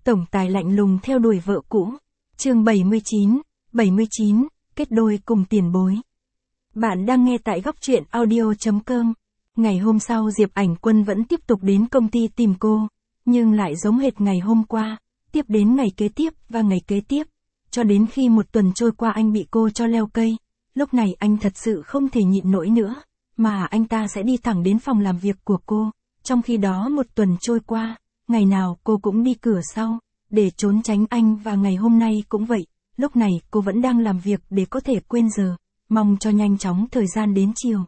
Tổng tài lạnh lùng theo đuổi vợ cũ. Chương 79, kết đôi cùng tiền bối. Bạn đang nghe tại góc truyện audio.com. Ngày hôm sau Diệp Ảnh Quân vẫn tiếp tục đến công ty tìm cô, nhưng lại giống hệt ngày hôm qua, tiếp đến ngày kế tiếp và ngày kế tiếp, cho đến khi một tuần trôi qua anh bị cô cho leo cây. Lúc này anh thật sự không thể nhịn nổi nữa, mà anh ta sẽ đi thẳng đến phòng làm việc của cô. Trong khi đó một tuần trôi qua, ngày nào cô cũng đi cửa sau, để trốn tránh anh, và ngày hôm nay cũng vậy. Lúc này cô vẫn đang làm việc để có thể quên giờ, mong cho nhanh chóng thời gian đến chiều.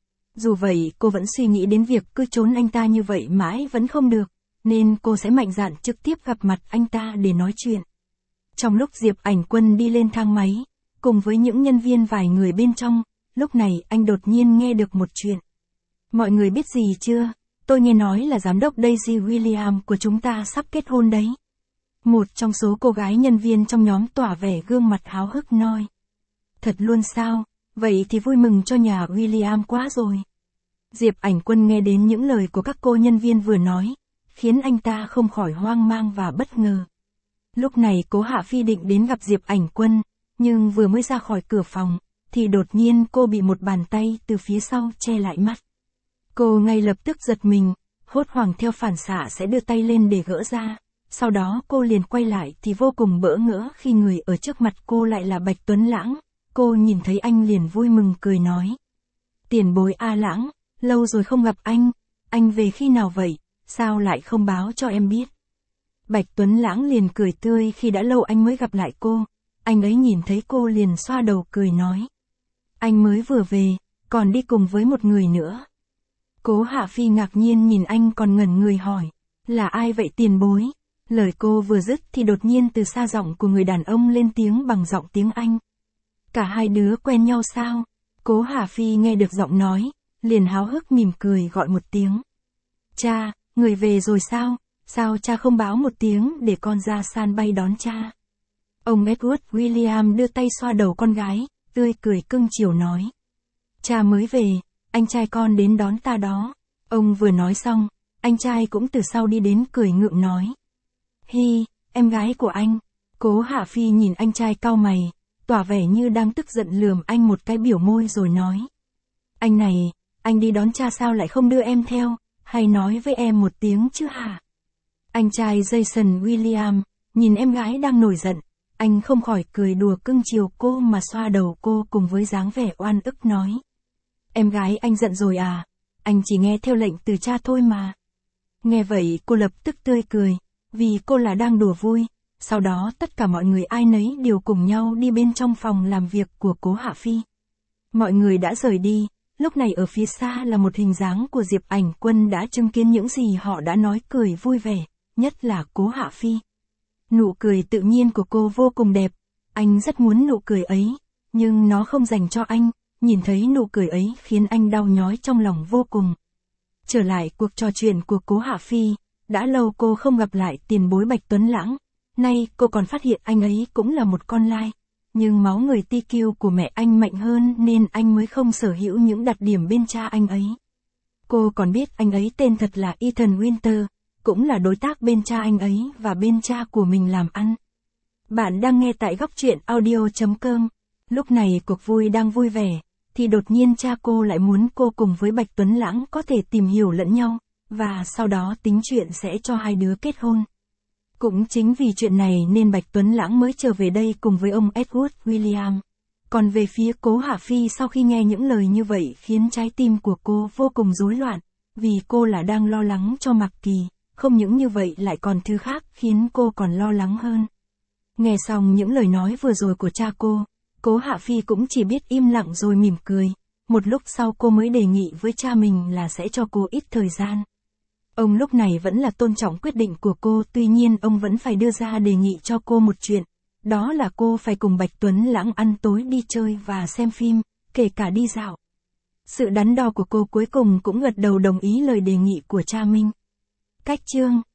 Dù vậy cô vẫn suy nghĩ đến việc cứ trốn anh ta như vậy mãi vẫn không được, nên cô sẽ mạnh dạn trực tiếp gặp mặt anh ta để nói chuyện. Trong lúc Diệp Ảnh Quân đi lên thang máy, cùng với những nhân viên vài người bên trong, lúc này anh đột nhiên nghe được một chuyện. Mọi người biết gì chưa? Tôi nghe nói là giám đốc Daisy William của chúng ta sắp kết hôn đấy. Một trong số cô gái nhân viên trong nhóm tỏa vẻ gương mặt háo hức nói. Thật luôn sao? Vậy thì vui mừng cho nhà William quá rồi. Diệp Ảnh Quân nghe đến những lời của các cô nhân viên vừa nói, khiến anh ta không khỏi hoang mang và bất ngờ. Lúc này Cố Hạ Phi định đến gặp Diệp Ảnh Quân, nhưng vừa mới ra khỏi cửa phòng, thì đột nhiên cô bị một bàn tay từ phía sau che lại mắt. Cô ngay lập tức giật mình, hốt hoảng theo phản xạ sẽ đưa tay lên để gỡ ra. Sau đó cô liền quay lại thì vô cùng bỡ ngỡ khi người ở trước mặt cô lại là Bạch Tuấn Lãng. Cô nhìn thấy anh liền vui mừng cười nói. Tiền bối A Lãng, lâu rồi không gặp anh về khi nào vậy, sao lại không báo cho em biết. Bạch Tuấn Lãng liền cười tươi khi đã lâu anh mới gặp lại cô. Anh ấy nhìn thấy cô liền xoa đầu cười nói. Anh mới vừa về, còn đi cùng với một người nữa. Cố Hạ Phi ngạc nhiên nhìn anh còn ngẩn người hỏi. Là ai vậy tiền bối? Lời cô vừa dứt thì đột nhiên từ xa giọng của người đàn ông lên tiếng bằng giọng tiếng Anh. Cả hai đứa quen nhau sao? Cố Hạ Phi nghe được giọng nói, liền háo hức mỉm cười gọi một tiếng. Cha, người về rồi sao? Sao cha không báo một tiếng để con ra sân bay đón cha? Ông Edward William đưa tay xoa đầu con gái, tươi cười cưng chiều nói. Cha mới về, anh trai con đến đón ta đó. Ông vừa nói xong, anh trai cũng từ sau đi đến cười ngượng nói. Hi, em gái của anh. Cố Hạ Phi nhìn anh trai cau mày, tỏ vẻ như đang tức giận lườm anh một cái biểu môi rồi nói. Anh này, anh đi đón cha sao lại không đưa em theo, hay nói với em một tiếng chứ hả? Anh trai Jason William, nhìn em gái đang nổi giận, anh không khỏi cười đùa cưng chiều cô mà xoa đầu cô cùng với dáng vẻ oan ức nói. Em gái anh giận rồi à? Anh chỉ nghe theo lệnh từ cha thôi mà. Nghe vậy cô lập tức tươi cười, vì cô là đang đùa vui. Sau đó tất cả mọi người ai nấy đều cùng nhau đi bên trong phòng làm việc của Cố Hạ Phi. Mọi người đã rời đi, lúc này ở phía xa là một hình dáng của Diệp Ảnh Quân đã chứng kiến những gì họ đã nói cười vui vẻ, nhất là Cố Hạ Phi. Nụ cười tự nhiên của cô vô cùng đẹp, anh rất muốn nụ cười ấy, nhưng nó không dành cho anh, nhìn thấy nụ cười ấy khiến anh đau nhói trong lòng vô cùng. Trở lại cuộc trò chuyện của Cố Hạ Phi, đã lâu cô không gặp lại tiền bối Bạch Tuấn Lãng. Nay cô còn phát hiện anh ấy cũng là một con lai, nhưng máu người TQ của mẹ anh mạnh hơn nên anh mới không sở hữu những đặc điểm bên cha anh ấy. Cô còn biết anh ấy tên thật là Ethan Winter, cũng là đối tác bên cha anh ấy và bên cha của mình làm ăn. Bạn đang nghe tại góc truyện audio.com. Lúc này cuộc vui đang vui vẻ, thì đột nhiên cha cô lại muốn cô cùng với Bạch Tuấn Lãng có thể tìm hiểu lẫn nhau, và sau đó tính chuyện sẽ cho hai đứa kết hôn. Cũng chính vì chuyện này nên Bạch Tuấn Lãng mới trở về đây cùng với ông Edward William. Còn về phía Cố Hạ Phi sau khi nghe những lời như vậy khiến trái tim của cô vô cùng rối loạn, vì cô là đang lo lắng cho Mạc Kỳ, không những như vậy lại còn thứ khác khiến cô còn lo lắng hơn. Nghe xong những lời nói vừa rồi của cha cô, Cố Hạ Phi cũng chỉ biết im lặng rồi mỉm cười. Một lúc sau cô mới đề nghị với cha mình là sẽ cho cô ít thời gian. Ông lúc này vẫn là tôn trọng quyết định của cô, tuy nhiên ông vẫn phải đưa ra đề nghị cho cô một chuyện. Đó là cô phải cùng Bạch Tuấn Lãng ăn tối, đi chơi và xem phim, kể cả đi dạo. Sự đắn đo của cô cuối cùng cũng gật đầu đồng ý lời đề nghị của cha mình. Cách chương